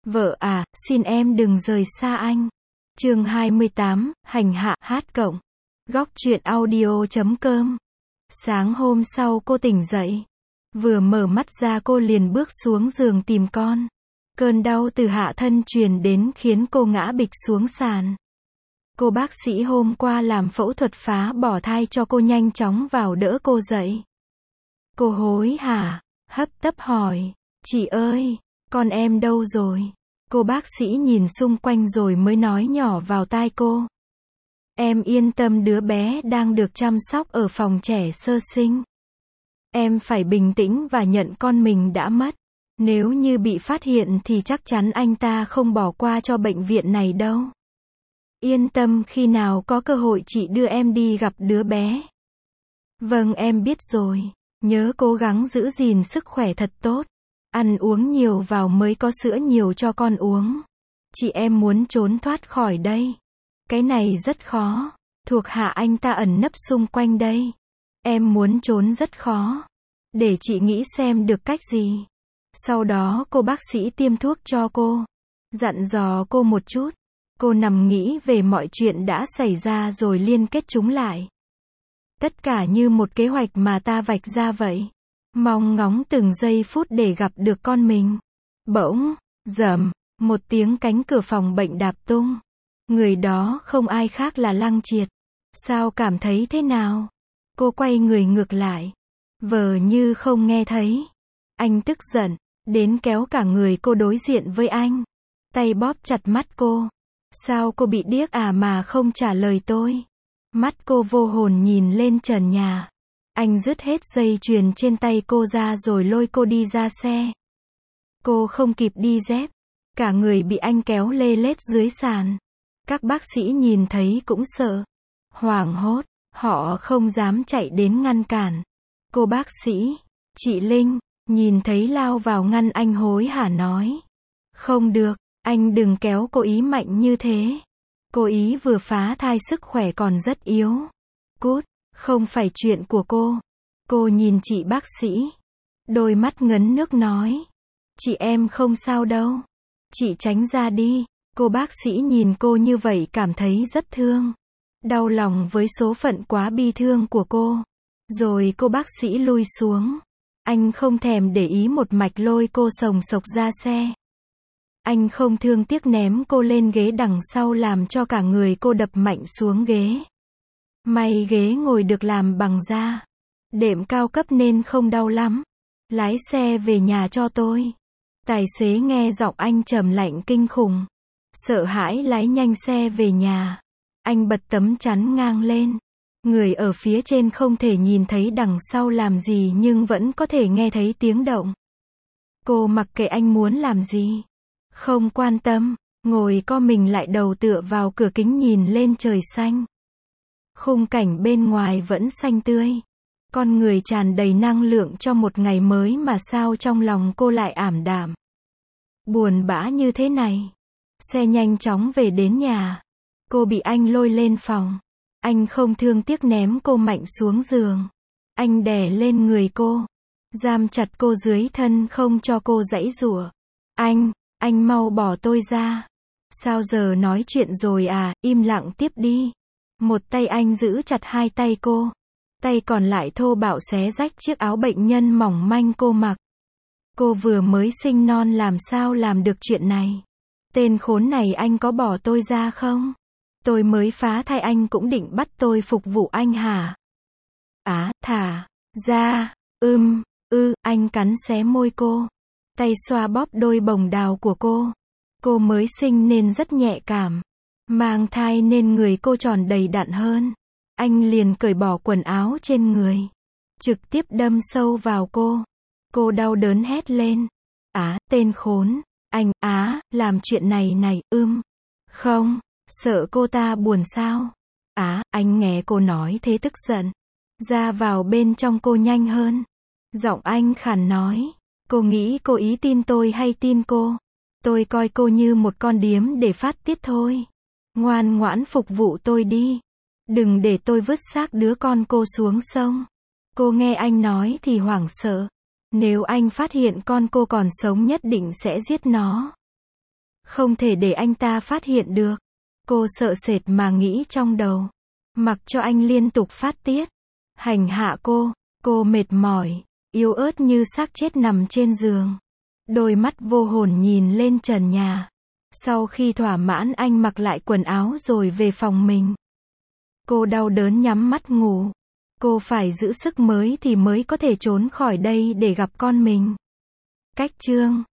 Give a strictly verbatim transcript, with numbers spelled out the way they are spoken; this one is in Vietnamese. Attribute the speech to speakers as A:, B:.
A: Vợ à, xin em đừng rời xa anh. Chương hai mươi tám, hành hạ, hát cộng. Góc truyện audio chấm com. Sáng hôm sau cô tỉnh dậy. Vừa mở mắt ra cô liền bước xuống giường tìm con. Cơn đau từ hạ thân truyền đến khiến cô ngã bịch xuống sàn. Cô bác sĩ hôm qua làm phẫu thuật phá bỏ thai cho cô nhanh chóng vào đỡ cô dậy. Cô hối hả, hấp tấp hỏi, chị ơi, con em đâu rồi? Cô bác sĩ nhìn xung quanh rồi mới nói nhỏ vào tai cô. Em yên tâm, đứa bé đang được chăm sóc ở phòng trẻ sơ sinh. Em phải bình tĩnh và nhận con mình đã mất. Nếu như bị phát hiện thì chắc chắn anh ta không bỏ qua cho bệnh viện này đâu. Yên tâm, khi nào có cơ hội chị đưa em đi gặp đứa bé. Vâng, em biết rồi. Nhớ cố gắng giữ gìn sức khỏe thật tốt. Ăn uống nhiều vào mới có sữa nhiều cho con uống. Chị em muốn trốn thoát khỏi đây. Cái này rất khó. Thuộc hạ anh ta ẩn nấp xung quanh đây. Em muốn trốn rất khó. Để chị nghĩ xem được cách gì. Sau đó cô bác sĩ tiêm thuốc cho cô. Dặn dò cô một chút. Cô nằm nghĩ về mọi chuyện đã xảy ra rồi liên kết chúng lại. Tất cả như một kế hoạch mà ta vạch ra vậy. Mong ngóng từng giây phút để gặp được con mình. Bỗng, rầm, một tiếng cánh cửa phòng bệnh đạp tung. Người đó không ai khác là Lăng Triệt. Sao cảm thấy thế nào? Cô quay người ngược lại. Vờ như không nghe thấy. Anh tức giận, đến kéo cả người cô đối diện với anh. Tay bóp chặt mắt cô. Sao cô bị điếc à mà không trả lời tôi? Mắt cô vô hồn nhìn lên trần nhà. Anh dứt hết dây chuyền trên tay cô ra rồi lôi cô đi ra xe. Cô không kịp đi dép. Cả người bị anh kéo lê lết dưới sàn. Các bác sĩ nhìn thấy cũng sợ. Hoảng hốt, họ không dám chạy đến ngăn cản. Cô bác sĩ, chị Linh, nhìn thấy lao vào ngăn anh hối hả nói. Không được, anh đừng kéo cô ý mạnh như thế. Cô ý vừa phá thai, sức khỏe còn rất yếu. Cút, không phải chuyện của cô. Cô nhìn chị bác sĩ. Đôi mắt ngấn nước nói. Chị em không sao đâu. Chị tránh ra đi. Cô bác sĩ nhìn cô như vậy cảm thấy rất thương. Đau lòng với số phận quá bi thương của cô. Rồi cô bác sĩ lui xuống. Anh không thèm để ý, một mạch lôi cô sồng sộc ra xe. Anh không thương tiếc ném cô lên ghế đằng sau làm cho cả người cô đập mạnh xuống ghế. May ghế ngồi được làm bằng da. Đệm cao cấp nên không đau lắm. Lái xe về nhà cho tôi. Tài xế nghe giọng anh trầm lạnh kinh khủng. Sợ hãi lái nhanh xe về nhà. Anh bật tấm chắn ngang lên. Người ở phía trên không thể nhìn thấy đằng sau làm gì nhưng vẫn có thể nghe thấy tiếng động. Cô mặc kệ anh muốn làm gì. Không quan tâm, ngồi co mình lại đầu tựa vào cửa kính nhìn lên trời xanh. Khung cảnh bên ngoài vẫn xanh tươi. Con người tràn đầy năng lượng cho một ngày mới mà sao trong lòng cô lại ảm đạm. Buồn bã như thế này. Xe nhanh chóng về đến nhà. Cô bị anh lôi lên phòng. Anh không thương tiếc ném cô mạnh xuống giường. Anh đè lên người cô. Giam chặt cô dưới thân không cho cô giãy giụa. Anh, anh mau bỏ tôi ra. Sao giờ nói chuyện rồi à, im lặng tiếp đi. Một tay anh giữ chặt hai tay cô. Tay còn lại thô bạo xé rách chiếc áo bệnh nhân mỏng manh cô mặc. Cô vừa mới sinh non làm sao làm được chuyện này. Tên khốn này, anh có bỏ tôi ra không? Tôi mới phá thai, anh cũng định bắt tôi phục vụ anh hả? Á, thả ra, ưm, ư, anh cắn xé môi cô. Tay xoa bóp đôi bồng đào của cô. Cô mới sinh nên rất nhạy cảm. Mang thai nên người cô tròn đầy đặn hơn. Anh liền cởi bỏ quần áo trên người. Trực tiếp đâm sâu vào cô. Cô đau đớn hét lên. Á, tên khốn. Anh, á, làm chuyện này này, ưm. Không, sợ cô ta buồn sao? Á, anh nghe cô nói thế tức giận. Ra vào bên trong cô nhanh hơn. Giọng anh khàn nói. Cô nghĩ cô ý tin tôi hay tin cô? Tôi coi cô như một con điếm để phát tiết thôi. Ngoan ngoãn phục vụ tôi đi. Đừng để tôi vứt xác đứa con cô xuống sông. Cô nghe anh nói thì hoảng sợ. Nếu anh phát hiện con cô còn sống nhất định sẽ giết nó. Không thể để anh ta phát hiện được. Cô sợ sệt mà nghĩ trong đầu. Mặc cho anh liên tục phát tiết. Hành hạ cô. Cô mệt mỏi. Yếu ớt như xác chết nằm trên giường. Đôi mắt vô hồn nhìn lên trần nhà. Sau khi thỏa mãn anh mặc lại quần áo rồi về phòng mình. Cô đau đớn nhắm mắt ngủ. Cô phải giữ sức mới thì mới có thể trốn khỏi đây để gặp con mình. Cách chương